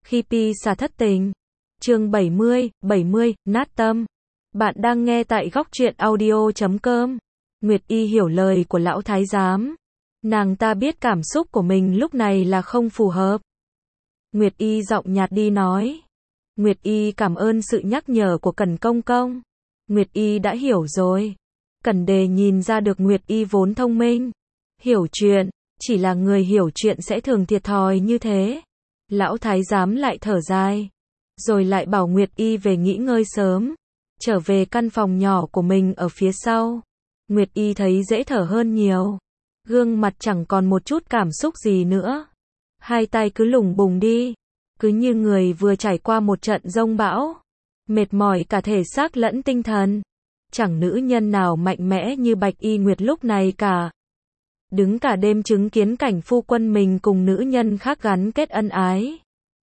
Khi pi xà thất tình. Chương 70, nát tâm. Bạn đang nghe tại góc truyện audio.com. Nguyệt Y hiểu lời của lão thái giám. Nàng ta biết cảm xúc của mình lúc này là không phù hợp. Nguyệt Y giọng nhạt đi nói. Nguyệt Y cảm ơn sự nhắc nhở của Cẩn công công. Nguyệt Y đã hiểu rồi. Cẩn Đề nhìn ra được Nguyệt Y vốn thông minh, hiểu chuyện, chỉ là người hiểu chuyện sẽ thường thiệt thòi như thế. Lão thái giám lại thở dài, rồi lại bảo Nguyệt Y về nghỉ ngơi sớm, trở về căn phòng nhỏ của mình ở phía sau. Nguyệt Y thấy dễ thở hơn nhiều, gương mặt chẳng còn một chút cảm xúc gì nữa. Hai tay cứ lủng bùng đi, cứ như người vừa trải qua một trận giông bão, mệt mỏi cả thể xác lẫn tinh thần. Chẳng nữ nhân nào mạnh mẽ như Bạch Y Nguyệt lúc này cả. Đứng cả đêm chứng kiến cảnh phu quân mình cùng nữ nhân khác gắn kết ân ái.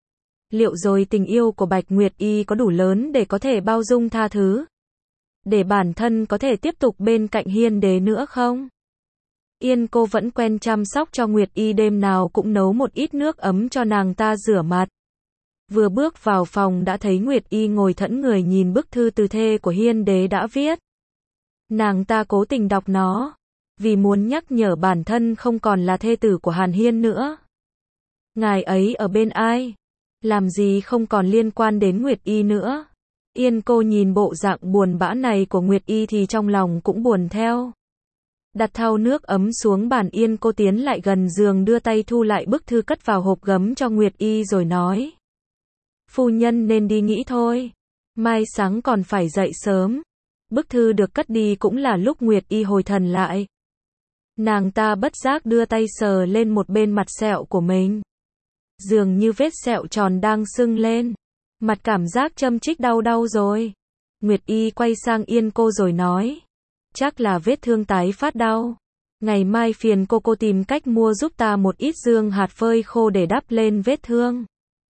Liệu rồi tình yêu của Bạch Nguyệt Y có đủ lớn để có thể bao dung tha thứ? Để bản thân có thể tiếp tục bên cạnh Hiên Đế nữa không? Yên cô vẫn quen chăm sóc cho Nguyệt Y, đêm nào cũng nấu một ít nước ấm cho nàng ta rửa mặt. Vừa bước vào phòng đã thấy Nguyệt Y ngồi thẫn người nhìn bức thư từ thê của Hiên Đế đã viết. Nàng ta cố tình đọc nó, vì muốn nhắc nhở bản thân không còn là thê tử của Hàn Hiên nữa. Ngài ấy ở bên ai? Làm gì không còn liên quan đến Nguyệt Y nữa? Yên cô nhìn bộ dạng buồn bã này của Nguyệt Y thì trong lòng cũng buồn theo. Đặt thau nước ấm xuống bàn, Yên cô tiến lại gần giường đưa tay thu lại bức thư cất vào hộp gấm cho Nguyệt Y rồi nói. Phu nhân nên đi nghỉ thôi. Mai sáng còn phải dậy sớm. Bức thư được cất đi cũng là lúc Nguyệt Y hồi thần lại. Nàng ta bất giác đưa tay sờ lên một bên mặt sẹo của mình. Dường như vết sẹo tròn đang sưng lên. Mặt cảm giác châm chích đau đau rồi. Nguyệt Y quay sang Yên cô rồi nói. Chắc là vết thương tái phát đau. Ngày mai phiền cô tìm cách mua giúp ta một ít dương hạt phơi khô để đắp lên vết thương.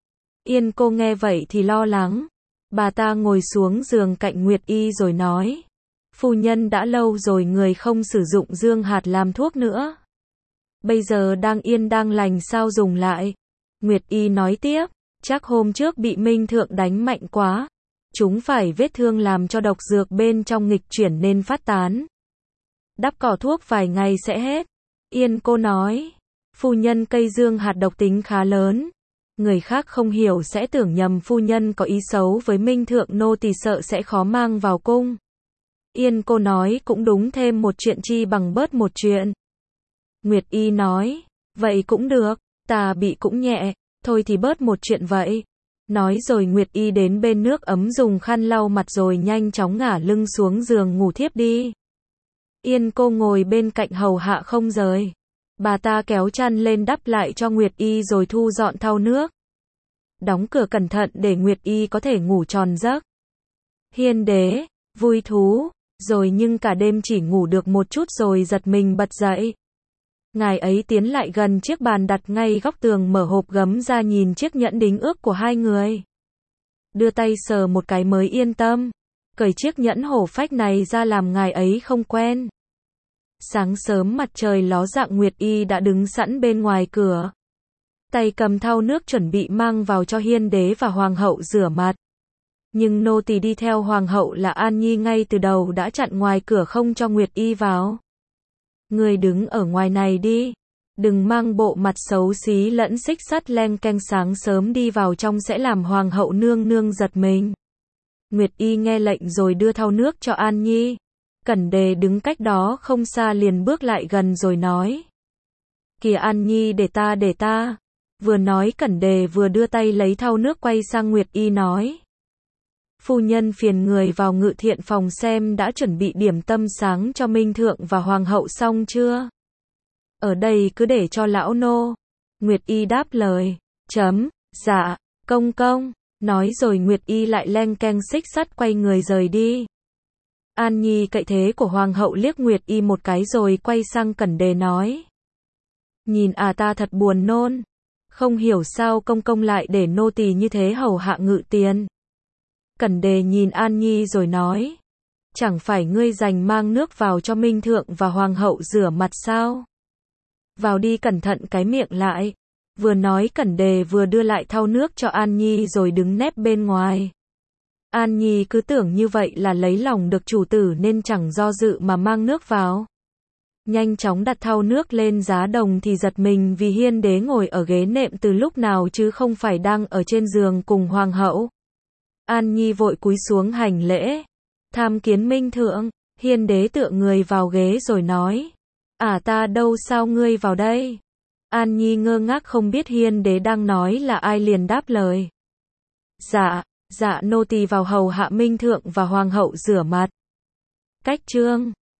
Yên cô nghe vậy thì lo lắng. Bà ta ngồi xuống giường cạnh Nguyệt Y rồi nói. Phu nhân đã lâu rồi người không sử dụng dương hạt làm thuốc nữa. Bây giờ đang yên đang lành sao dùng lại. Nguyệt Y nói tiếp. Chắc hôm trước bị Minh Thượng đánh mạnh quá. Chúng phải vết thương làm cho độc dược bên trong nghịch chuyển nên phát tán. Đắp cỏ thuốc vài ngày sẽ hết. Yên cô nói. Phu nhân cây dương hạt độc tính khá lớn. Người khác không hiểu sẽ tưởng nhầm phu nhân có ý xấu với Minh Thượng, nô tỳ sợ sẽ khó mang vào cung. Yên cô nói cũng đúng, thêm một chuyện chi bằng bớt một chuyện. Nguyệt Y nói, vậy cũng được, ta bị cũng nhẹ, thôi thì bớt một chuyện vậy. Nói rồi Nguyệt Y đến bên nước ấm dùng khăn lau mặt rồi nhanh chóng ngả lưng xuống giường ngủ thiếp đi. Yên cô ngồi bên cạnh hầu hạ không rời. Bà ta kéo chăn lên đắp lại cho Nguyệt Y rồi thu dọn thau nước. Đóng cửa cẩn thận để Nguyệt Y có thể ngủ tròn giấc. Hiên Đế, vui thú, rồi nhưng cả đêm chỉ ngủ được một chút rồi giật mình bật dậy. Ngài ấy tiến lại gần chiếc bàn đặt ngay góc tường, mở hộp gấm ra nhìn chiếc nhẫn đính ước của hai người. Đưa tay sờ một cái mới yên tâm. Cởi chiếc nhẫn hổ phách này ra làm ngài ấy không quen. Sáng sớm mặt trời ló dạng, Nguyệt Y đã đứng sẵn bên ngoài cửa. Tay cầm thau nước chuẩn bị mang vào cho Hiên Đế và Hoàng hậu rửa mặt. Nhưng nô tỳ đi theo Hoàng hậu là An Nhi ngay từ đầu đã chặn ngoài cửa không cho Nguyệt Y vào. Người đứng ở ngoài này đi. Đừng mang bộ mặt xấu xí lẫn xích sắt leng keng sáng sớm đi vào trong sẽ làm Hoàng hậu nương nương giật mình. Nguyệt Y nghe lệnh rồi đưa thau nước cho An Nhi. Cẩn Đề đứng cách đó không xa liền bước lại gần rồi nói. Kìa An Nhi, để ta. Vừa nói Cẩn Đề vừa đưa tay lấy thau nước quay sang Nguyệt Y nói. Phu nhân phiền người vào Ngự Thiện phòng xem đã chuẩn bị điểm tâm sáng cho Minh Thượng và Hoàng hậu xong chưa? Ở đây cứ để cho lão nô. Nguyệt Y đáp lời. Dạ, công công. Nói rồi Nguyệt Y lại leng keng xích sắt quay người rời đi. An Nhi cậy thế của Hoàng hậu liếc Nguyệt Y một cái rồi quay sang Cẩn Đề nói. Nhìn ta thật buồn nôn. Không hiểu sao công công lại để nô tỳ như thế hầu hạ Ngự Tiền. Cẩn Đề nhìn An Nhi rồi nói. Chẳng phải ngươi dành mang nước vào cho Minh Thượng và Hoàng hậu rửa mặt sao? Vào đi, cẩn thận cái miệng lại. Vừa nói Cẩn Đề vừa đưa lại thau nước cho An Nhi rồi đứng nép bên ngoài. An Nhi cứ tưởng như vậy là lấy lòng được chủ tử nên chẳng do dự mà mang nước vào. Nhanh chóng đặt thau nước lên giá đồng thì giật mình vì Hiên Đế ngồi ở ghế nệm từ lúc nào chứ không phải đang ở trên giường cùng hoàng hậu. An Nhi vội cúi xuống hành lễ. Tham kiến minh thượng. Hiên Đế tựa người vào ghế rồi nói. Ta đâu, sao ngươi vào đây? An Nhi ngơ ngác không biết Hiên Đế đang nói là ai liền đáp lời. Dạ, nô tỳ vào hầu hạ minh thượng và hoàng hậu rửa mặt. Cách chương